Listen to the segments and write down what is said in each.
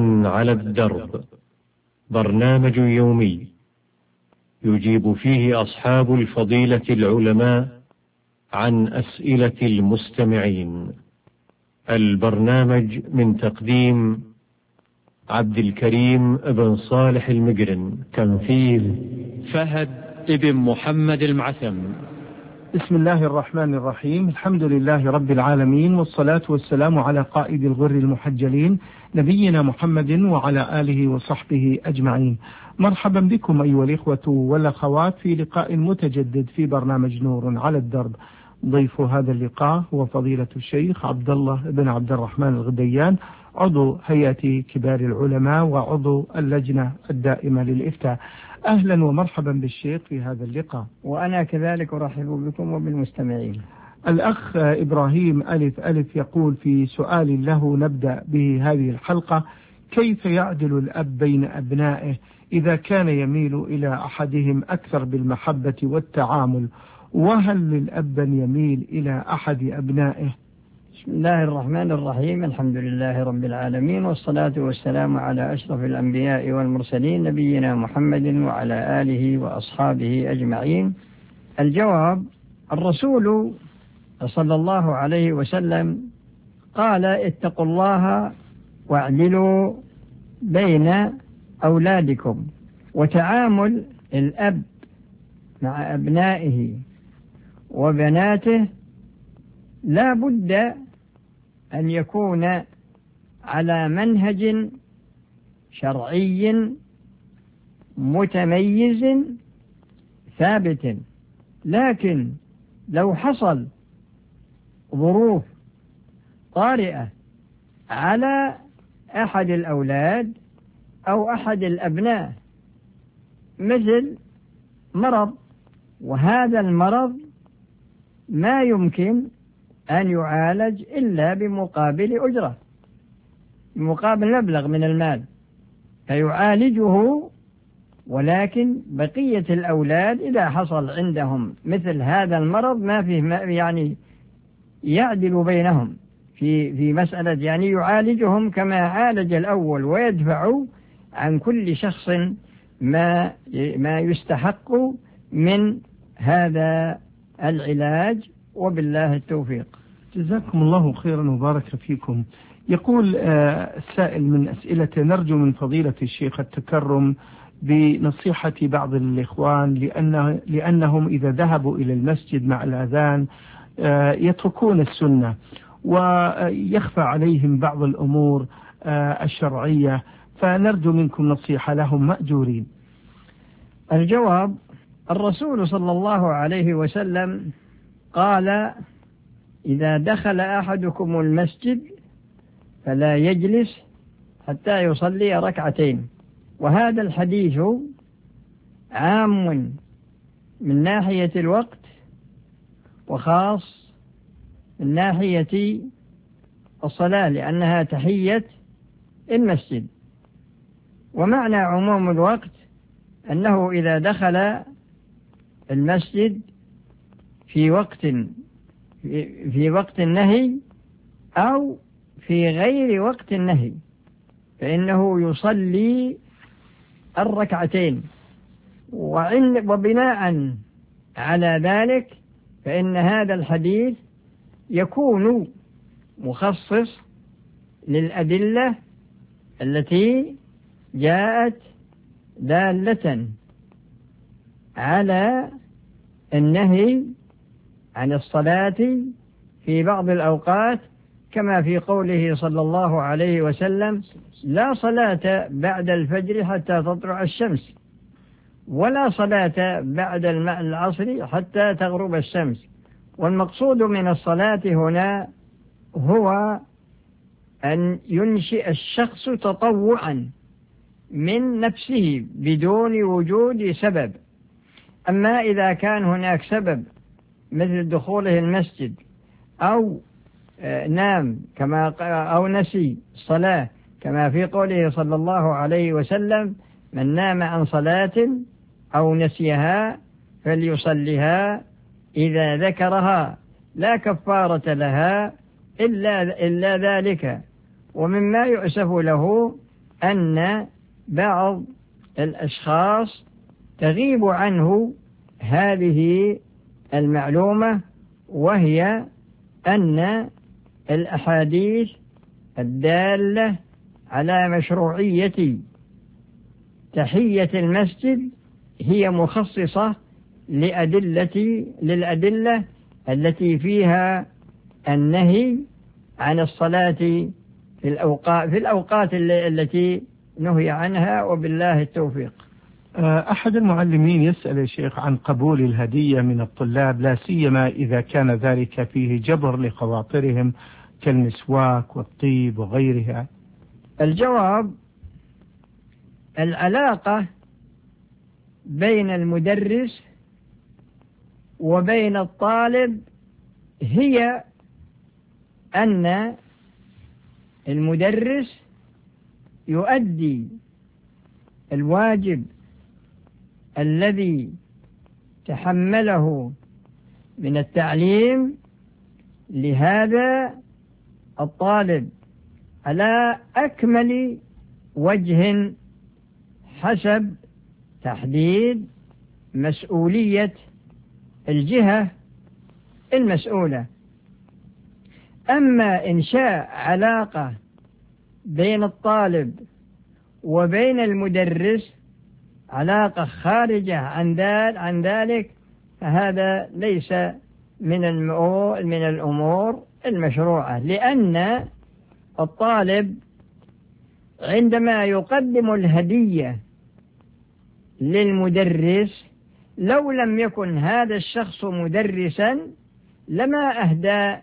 على الدرب، برنامج يومي يجيب فيه أصحاب الفضيلة العلماء عن أسئلة المستمعين. البرنامج من تقديم عبد الكريم بن صالح المقرن، تنفيذ فهد ابن محمد المعثم. بسم الله الرحمن الرحيم، الحمد لله رب العالمين، والصلاة والسلام على قائد الغر المحجلين نبينا محمد وعلى آله وصحبه أجمعين. مرحبا بكم أيها الإخوة والأخوات في لقاء متجدد في برنامج نور على الدرب. ضيف هذا اللقاء هو فضيلة الشيخ عبد الله بن عبد الرحمن الغديان، عضو هيئة كبار العلماء وعضو اللجنة الدائمة للإفتاء. أهلا ومرحبا بالشيخ في هذا اللقاء. وأنا كذلك أرحب بكم وبالمستمعين. الأخ إبراهيم ألف يقول في سؤال له نبدأ به هذه الحلقة: كيف يعدل الأب بين أبنائه إذا كان يميل إلى أحدهم أكثر بالمحبة والتعامل، وهل للأب أن يميل إلى أحد أبنائه؟ بسم الله الرحمن الرحيم، الحمد لله رب العالمين، والصلاة والسلام على أشرف الأنبياء والمرسلين نبينا محمد وعلى آله وأصحابه أجمعين. الجواب: الرسول صلى الله عليه وسلم قال: اتقوا الله واعدلوا بين أولادكم. وتعامل الأب مع أبنائه وبناته لا بد أن يكون على منهج شرعي متميز ثابت، لكن لو حصل ظروف طارئة على أحد الأولاد أو أحد الأبناء، مثل مرض، وهذا المرض ما يمكن أن يعالج إلا بمقابل أجرة، بمقابل مبلغ من المال فيعالجه، ولكن بقية الأولاد إذا حصل عندهم مثل هذا المرض ما فيه يعني يعدل بينهم في مسألة، يعني يعالجهم كما عالج الأول، ويدفع عن كل شخص ما يستحق من هذا العلاج، وبالله التوفيق. جزاكم الله خيرا وبارك فيكم. يقول السائل من أسئلته: نرجو من فضيلة الشيخ التكرم بنصيحة بعض الإخوان لأنهم إذا ذهبوا إلى المسجد مع الأذان يتركون السنة ويخفى عليهم بعض الأمور الشرعية، فنرجو منكم نصيحة لهم مأجورين. الجواب: الرسول صلى الله عليه وسلم قال: إذا دخل أحدكم المسجد فلا يجلس حتى يصلي ركعتين. وهذا الحديث عام من ناحية الوقت وخاص من ناحية الصلاة، لأنها تحية المسجد. ومعنى عموم الوقت أنه إذا دخل المسجد في وقت النهي أو في غير وقت النهي فإنه يصلي الركعتين، وبناء على ذلك فإن هذا الحديث يكون مخصص للأدلة التي جاءت دالة على النهي عن الصلاة في بعض الأوقات، كما في قوله صلى الله عليه وسلم: لا صلاة بعد الفجر حتى تطلع الشمس، ولا صلاة بعد العصر حتى تغرب الشمس. والمقصود من الصلاة هنا هو أن ينشئ الشخص تطوعا من نفسه بدون وجود سبب. أما إذا كان هناك سبب مثل دخوله المسجد أو نام أو نسي الصلاة، كما في قوله صلى الله عليه وسلم: من نام عن صلاة أو نسيها فليصلها إذا ذكرها لا كفارة لها إلا ذلك. ومما يؤسف له أن بعض الأشخاص تغيب عنه هذه المعلومة، وهي أن الأحاديث الدالة على مشروعية تحية المسجد هي مخصصة للأدلة التي فيها النهي عن الصلاة في الأوقات التي نهي عنها، وبالله التوفيق. أحد المعلمين يسأل يا شيخ عن قبول الهدية من الطلاب، لا سيما إذا كان ذلك فيه جبر لخواطرهم كالمسواك والطيب وغيرها. الجواب: العلاقة بين المدرس وبين الطالب هي أن المدرس يؤدي الواجب الذي تحمله من التعليم لهذا الطالب على أكمل وجه حسب تحديد مسؤولية الجهة المسؤولة. أما إنشاء علاقة بين الطالب وبين المدرس، علاقة خارجة عن ذلك، فهذا ليس من الأمور المشروعة، لأن الطالب عندما يقدم الهدية للمدرس لو لم يكن هذا الشخص مدرسا لما أهدى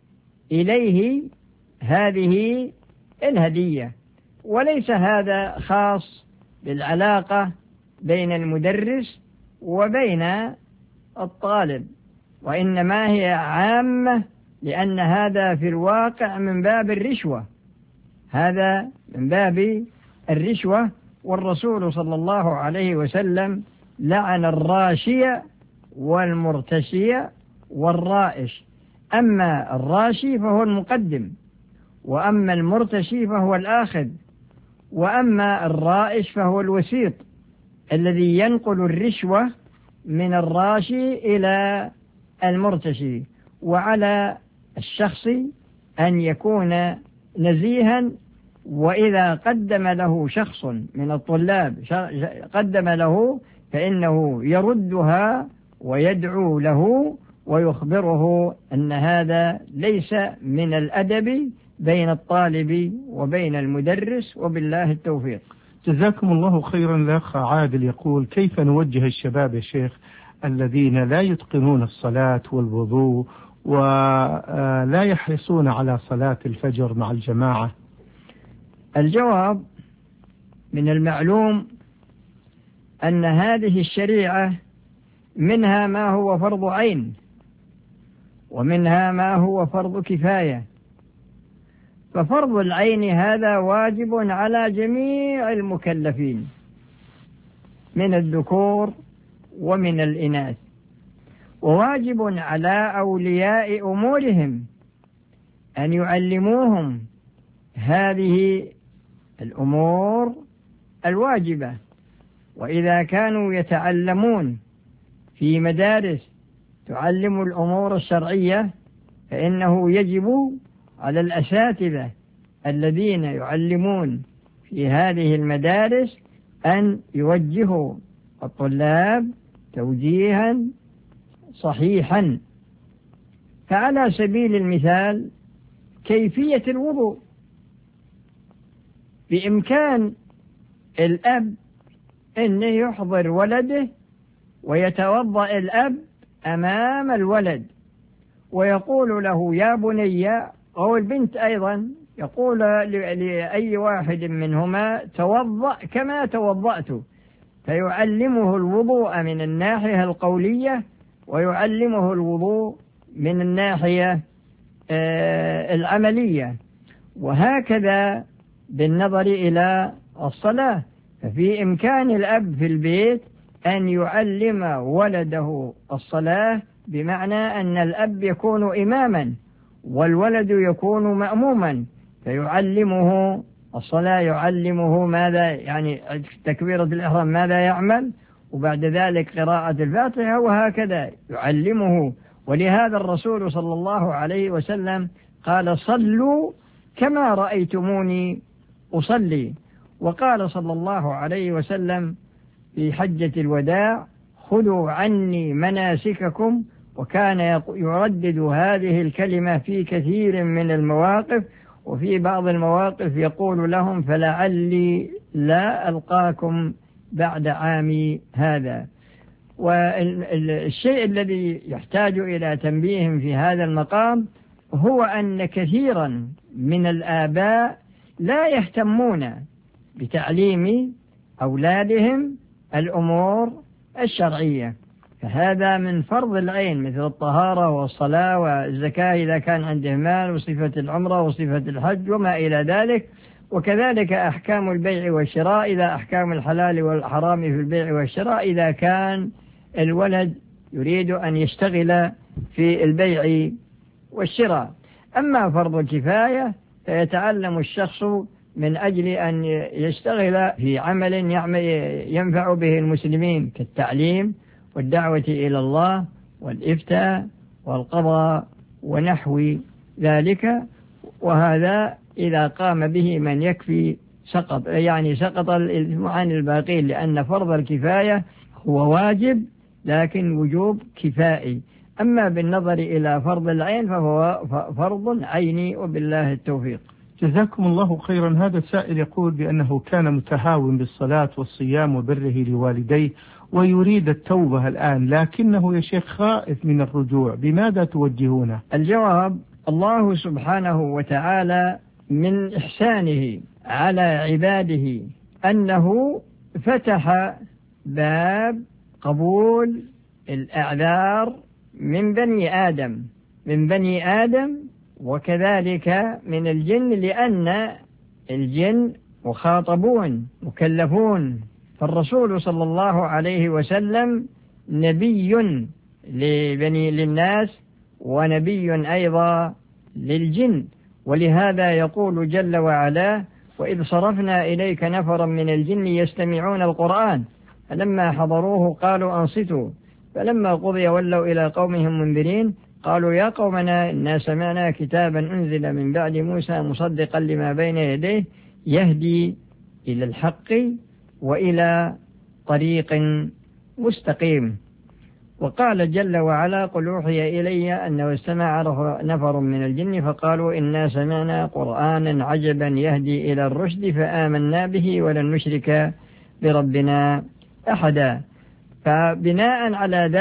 إليه هذه الهدية، وليس هذا خاص بالعلاقة بين المدرس وبين الطالب، وإنما هي عامة، لأن هذا في الواقع من باب الرشوة، هذا من باب الرشوة. والرسول صلى الله عليه وسلم لعن الراشي والمرتشي والرائش. أما الراشي فهو المقدم، وأما المرتشي فهو الآخذ، وأما الرائش فهو الوسيط الذي ينقل الرشوة من الراشي إلى المرتشي. وعلى الشخص أن يكون نزيها، وإذا قدم له شخص من الطلاب قدم له فإنه يردها ويدعو له ويخبره أن هذا ليس من الأدب بين الطالب وبين المدرس، وبالله التوفيق. جزاكم الله خيرا. الأخ عادل يقول: كيف نوجه الشباب يا شيخ الذين لا يتقنون الصلاة والوضوء ولا يحرصون على صلاة الفجر مع الجماعة؟ الجواب: من المعلوم أن هذه الشريعة منها ما هو فرض عين ومنها ما هو فرض كفاية. ففرض العين هذا واجب على جميع المكلفين من الذكور ومن الإناث، وواجب على أولياء أمورهم أن يعلموهم هذه الأمور الواجبة. وإذا كانوا يتعلمون في مدارس تعلم الأمور الشرعية فإنه يجب على الأساتذة الذين يعلمون في هذه المدارس أن يوجهوا الطلاب توجيها صحيحا. فعلى سبيل المثال كيفية الوضوء، بإمكان الأب أن يحضر ولده ويتوضأ الأب أمام الولد ويقول له: يا بني، أو البنت أيضا، يقول لأي واحد منهما: توضأ كما توضأت. فيعلمه الوضوء من الناحية القولية ويعلمه الوضوء من الناحية العملية، وهكذا بالنظر إلى الصلاة. ففي إمكان الأب في البيت أن يعلم ولده الصلاة، بمعنى أن الأب يكون إماما والولد يكون مأموما، فيعلمه الصلاة يعلمه ماذا يعني تكبيرة الإحرام ماذا يعمل، وبعد ذلك قراءة الفاتحة، وهكذا يعلمه. ولهذا الرسول صلى الله عليه وسلم قال صلوا كما رأيتموني أصلي. وقال صلى الله عليه وسلم في حجة الوداع خذوا عني مناسككم، وكان يردد هذه الكلمة في كثير من المواقف، وفي بعض المواقف يقول لهم فلعلي لا ألقاكم بعد عامي هذا. والشيء الذي يحتاج إلى تنبيه في هذا المقام هو أن كثيرا من الآباء لا يهتمون بتعليم أولادهم الأمور الشرعية، فهذا من فرض العين مثل الطهارة والصلاة والزكاة إذا كان عنده مال، وصفة العمرة وصفة الحج وما إلى ذلك. وكذلك أحكام البيع والشراء، إذا أحكام الحلال والحرام في البيع والشراء إذا كان الولد يريد أن يشتغل في البيع والشراء. أما فرض الكفاية فيتعلم الشخص من أجل أن يشتغل في عمل ينفع به المسلمين كالتعليم والدعوة إلى الله والإفتاء والقضاء ونحو ذلك، وهذا إذا قام به من يكفي سقط عن الباقين، لأن فرض الكفاية هو واجب لكن وجوب كفائي. أما بالنظر إلى فرض العين فهو فرض عيني، وبالله التوفيق. جزاكم الله خيرا. هذا السائل يقول بأنه كان متهاون بالصلاة والصيام وبره لوالديه ويريد التوبة الآن، لكنه يا شيخ خائف من الرجوع، بماذا توجهونه؟ الجواب: الله سبحانه وتعالى من إحسانه على عباده أنه فتح باب قبول الأعذار من بني آدم وكذلك من الجن، لأن الجن مخاطبون مكلفون، فالرسول صلى الله عليه وسلم نبي للناس ونبي أيضا للجن. ولهذا يقول جل وعلا: وإذ صرفنا إليك نفرا من الجن يستمعون القرآن فلما حضروه قالوا أنصتوا فلما قضي ولوا إلى قومهم منذرين قالوا يا قومنا إنا سمعنا كتابا أنزل من بعد موسى مصدقا لما بين يديه يهدي إلى الحق وإلى طريق مستقيم. وقال جل وعلا: قل أوحي إلي أنه استمع نفر من الجن فقالوا إنا سمعنا قرآنا عجبا يهدي إلى الرشد فآمنا به ولن نشرك بربنا أحدا. فبناء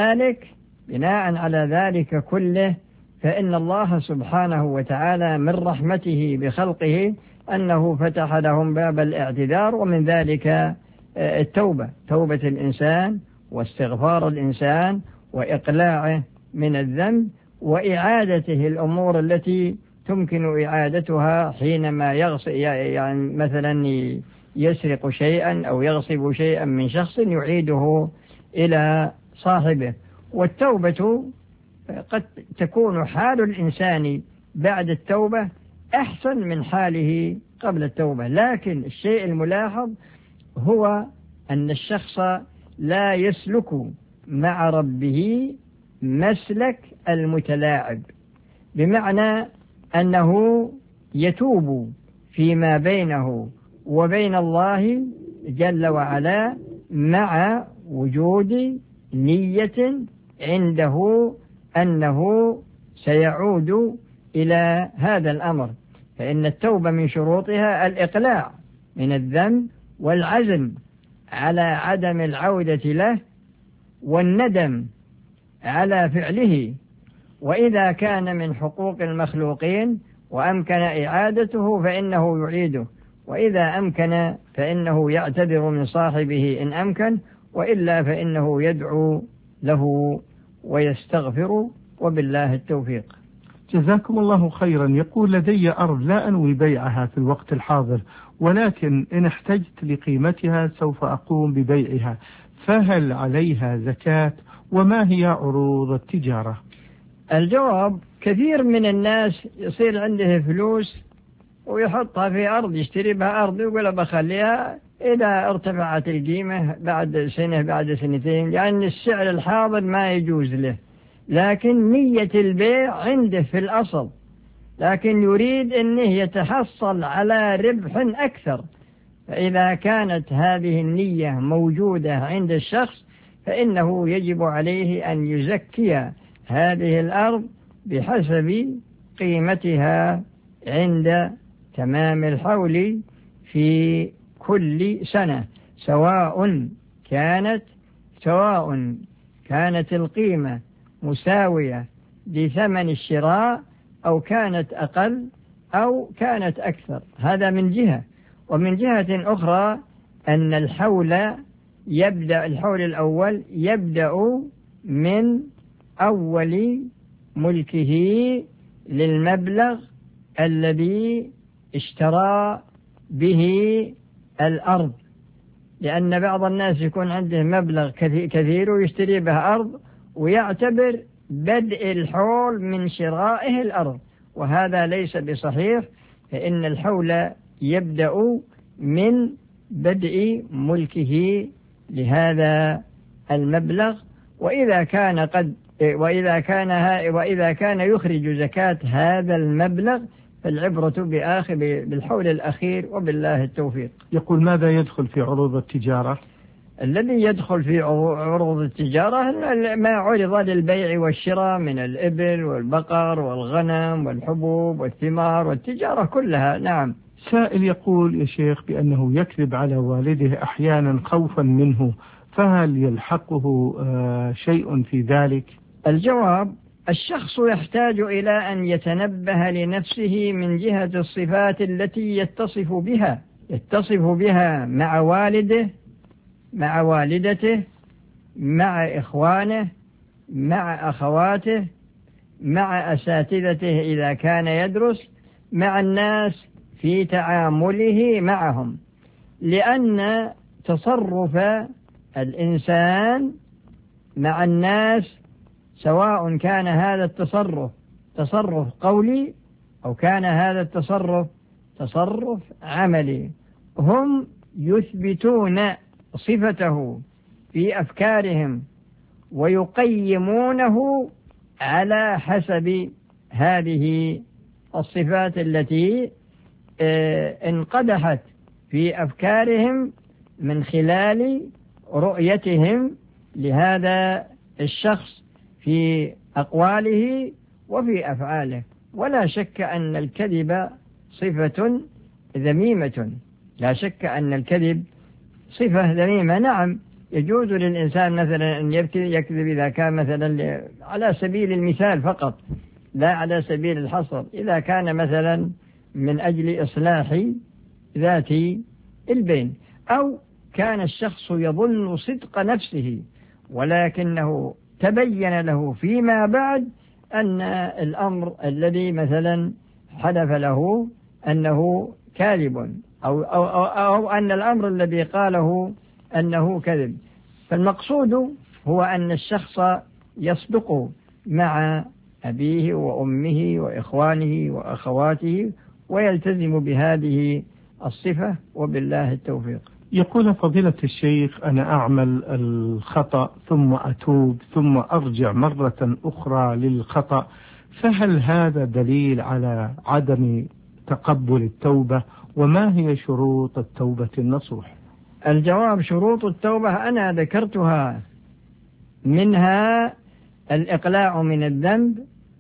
على ذلك كله فإن الله سبحانه وتعالى من رحمته بخلقه أنه فتح لهم باب الاعتذار، ومن ذلك توبة الإنسان واستغفار الإنسان وإقلاعه من الذنب وإعادته الأمور التي تمكن إعادتها حينما يعني مثلا يسرق شيئا أو يغصب شيئا من شخص يعيده إلى صاحبه. والتوبة قد تكون حال الإنسان بعد التوبة أحسن من حاله قبل التوبة، لكن الشيء الملاحظ هو أن الشخص لا يسلك مع ربه مسلك المتلاعب، بمعنى أنه يتوب فيما بينه وبين الله جل وعلا مع وجود نية عنده أنه سيعود إلى هذا الأمر. فإن التوبة من شروطها الإقلاع من الذنب والعزم على عدم العودة له والندم على فعله، وإذا كان من حقوق المخلوقين وأمكن إعادته فإنه يعيده، وإذا أمكن فإنه يعتذر من صاحبه إن أمكن، وإلا فإنه يدعو له ويستغفر، وبالله التوفيق. جزاكم الله خيرا. يقول: لدي أرض لا أنوي بيعها في الوقت الحاضر، ولكن إن احتجت لقيمتها سوف أقوم ببيعها، فهل عليها زكاة؟ وما هي عروض التجارة؟ الجواب: كثير من الناس يصير عنده فلوس ويحطها في أرض، يشتري بها أرض ويقول بخليها إذا ارتفعت القيمة بعد سنة بعد سنتين، لأن السعر الحاضر ما يجوز له، لكن نية البيع عنده في الأصل، لكن يريد أنه يتحصل على ربح أكثر. فإذا كانت هذه النية موجودة عند الشخص فإنه يجب عليه أن يزكي هذه الأرض بحسب قيمتها عند تمام الحول في كل سنة، سواء كانت القيمة مساوية لثمن الشراء أو كانت أقل أو كانت أكثر. هذا من جهة. ومن جهة أخرى أن الحول الأول يبدأ من أول ملكه للمبلغ الذي اشترى به الأرض، لأن بعض الناس يكون عنده مبلغ كثير ويشتري به أرض ويعتبر بدء الحول من شرائه الأرض، وهذا ليس بصحيح، فإن الحول يبدأ من بدء ملكه لهذا المبلغ. وإذا كان يخرج زكاة هذا المبلغ فالعبرة بالحول الأخير، وبالله التوفيق. يقول ماذا يدخل في عروض التجارة؟ الذي يدخل في عروض التجارة ما عرض للبيع والشراء من الإبل والبقر والغنم والحبوب والثمار والتجارة كلها. نعم. سائل يقول يا شيخ بأنه يكذب على والده أحيانا خوفا منه، فهل يلحقه شيء في ذلك؟ الجواب: الشخص يحتاج إلى أن يتنبه لنفسه من جهة الصفات التي يتصف بها مع والده، مع والدته، مع إخوانه، مع أخواته، مع أساتذته إذا كان يدرس، مع الناس في تعامله معهم، لأن تصرف الإنسان مع الناس سواء كان هذا التصرف تصرف قولي أو كان هذا التصرف تصرف عملي، هم يثبتون صفته في أفكارهم ويقيمونه على حسب هذه الصفات التي انقدحت في أفكارهم من خلال رؤيتهم لهذا الشخص في أقواله وفي أفعاله. ولا شك أن الكذب صفة ذميمة، لا شك أن الكذب صفة ذميمة. نعم، يجوز للإنسان مثلا أن يكذب إذا كان مثلا على سبيل المثال فقط، لا على سبيل الحصر، إذا كان مثلا من أجل إصلاح ذات البين، أو كان الشخص يظن صدق نفسه ولكنه تبين له فيما بعد أن الأمر الذي مثلا حدث له أنه كاذب، أو أن الأمر الذي قاله أنه كذب. فالمقصود هو أن الشخص يصدق مع أبيه وأمه وإخوانه وأخواته ويلتزم بهذه الصفة، وبالله التوفيق. يقول فضيلة الشيخ أنا أعمل الخطأ ثم أتوب ثم أرجع مرة أخرى للخطأ، فهل هذا دليل على عدم تقبل التوبة؟ وما هي شروط التوبة النصوح؟ الجواب: شروط التوبة أنا ذكرتها، منها الإقلاع من الذنب،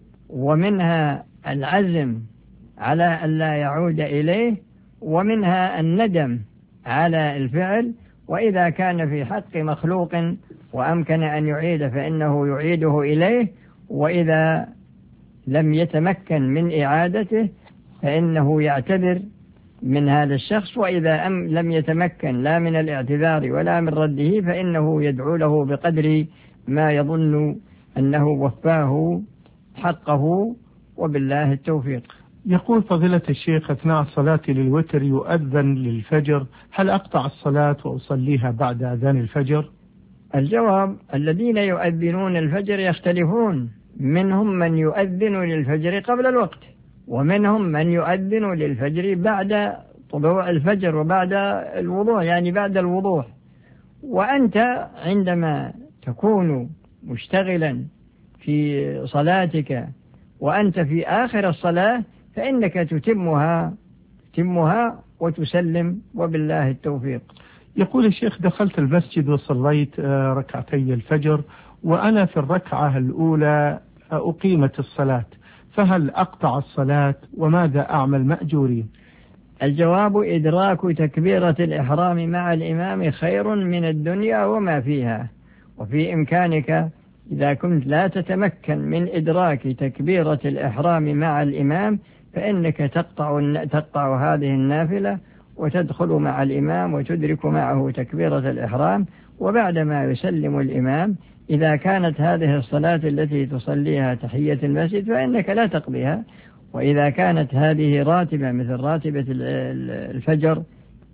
ومنها العزم على أن لا يعود إليه، ومنها الندم على الفعل، وإذا كان في حق مخلوق وأمكن أن يعيد فإنه يعيده إليه، وإذا لم يتمكن من إعادته فإنه يعتذر من هذا الشخص، وإذا لم يتمكن لا من الاعتذار ولا من رده فإنه يدعو له بقدر ما يظن أنه وفاه حقه، وبالله التوفيق. يقول فضيلة الشيخ أثناء الصلاة للوتر يؤذن للفجر، هل أقطع الصلاة وأصليها بعد أذان الفجر؟ الجواب: الذين يؤذنون الفجر يختلفون، منهم من يؤذن للفجر قبل الوقت ومنهم من يؤذن للفجر بعد طلوع الفجر وبعد الوضوء، يعني بعد الوضوح. وأنت عندما تكون مشتغلا في صلاتك وأنت في آخر الصلاة فإنك تتمها وتسلم، وبالله التوفيق. يقول الشيخ: دخلت المسجد وصليت ركعتي الفجر، وأنا في الركعة الأولى أقيمت الصلاة، فهل أقطع الصلاة وماذا أعمل مأجورين؟ الجواب: إدراك تكبيرة الإحرام مع الإمام خير من الدنيا وما فيها، وفي إمكانك إذا كنت لا تتمكن من إدراك تكبيرة الإحرام مع الإمام فإنك تقطع هذه النافلة وتدخل مع الإمام وتدرك معه تكبيرة الإحرام، وبعدما يسلم الإمام إذا كانت هذه الصلاة التي تصليها تحية المسجد فإنك لا تقضيها، وإذا كانت هذه راتبة مثل راتبة الفجر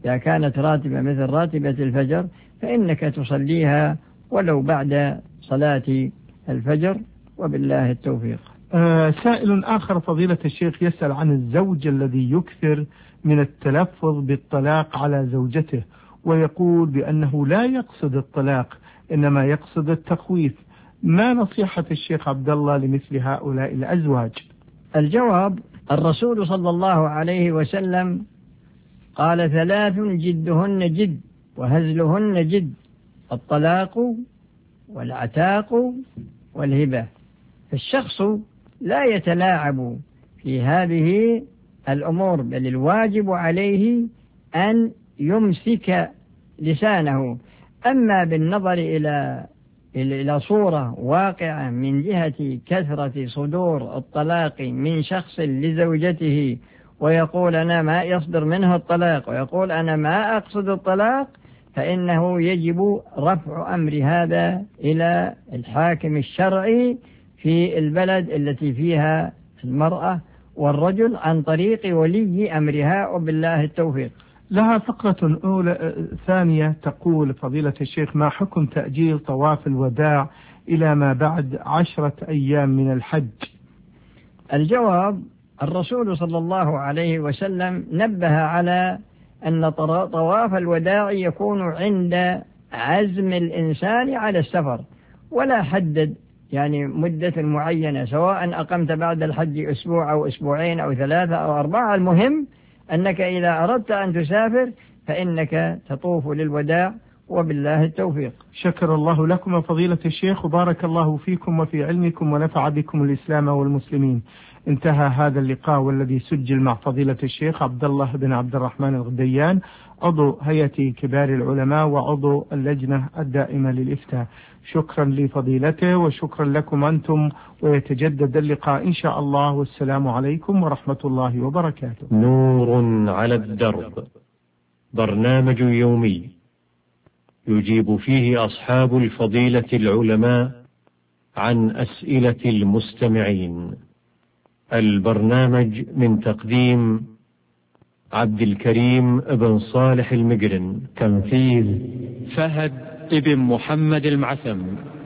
فإنك تصليها ولو بعد صلاة الفجر، وبالله التوفيق. سائل آخر فضيلة الشيخ يسأل عن الزوج الذي يكثر من التلفظ بالطلاق على زوجته، ويقول بأنه لا يقصد الطلاق إنما يقصد التخويف. ما نصيحة الشيخ عبد الله لمثل هؤلاء الأزواج؟ الجواب: الرسول صلى الله عليه وسلم قال: 3 جدهن جد وهزلهن جد: الطلاق والعتاق والهبة. فالشخص لا يتلاعب في هذه الأمور، بل الواجب عليه أن يمسك لسانه. أما بالنظر إلى صورة واقعة من جهة كثرة صدور الطلاق من شخص لزوجته ويقول أنا ما يصدر منه الطلاق ويقول أنا ما أقصد الطلاق، فإنه يجب رفع أمر هذا إلى الحاكم الشرعي في البلد التي فيها المرأة والرجل عن طريق ولي أمرها، وبالله التوفيق. لها فقرة ثانية تقول: فضيلة الشيخ، ما حكم تأجيل طواف الوداع إلى ما بعد 10 أيام من الحج؟ الجواب: الرسول صلى الله عليه وسلم نبه على أن طواف الوداع يكون عند عزم الإنسان على السفر، ولا حدد يعني مدة معينة، سواء أقمت بعد الحج أسبوع أو أسبوعين أو 3 أو 4. المهم أنك إذا أردت أن تسافر فإنك تطوف للوداع، وبالله التوفيق. شكر الله لكم فضيلة الشيخ، وبارك الله فيكم وفي علمكم ونفع بكم الإسلام والمسلمين. انتهى هذا اللقاء والذي سجل مع فضيلة الشيخ عبد الله بن عبد الرحمن الغديان، عضو هيئة كبار العلماء وعضو اللجنة الدائمة للإفتاء. شكرا لفضيلته وشكرا لكم أنتم، ويتجدد اللقاء إن شاء الله، والسلام عليكم ورحمة الله وبركاته. نور على الدرب، برنامج يومي يجيب فيه أصحاب الفضيلة العلماء عن أسئلة المستمعين. البرنامج من تقديم عبد الكريم بن صالح المقرن، تنفيذ فهد بن محمد المعثم.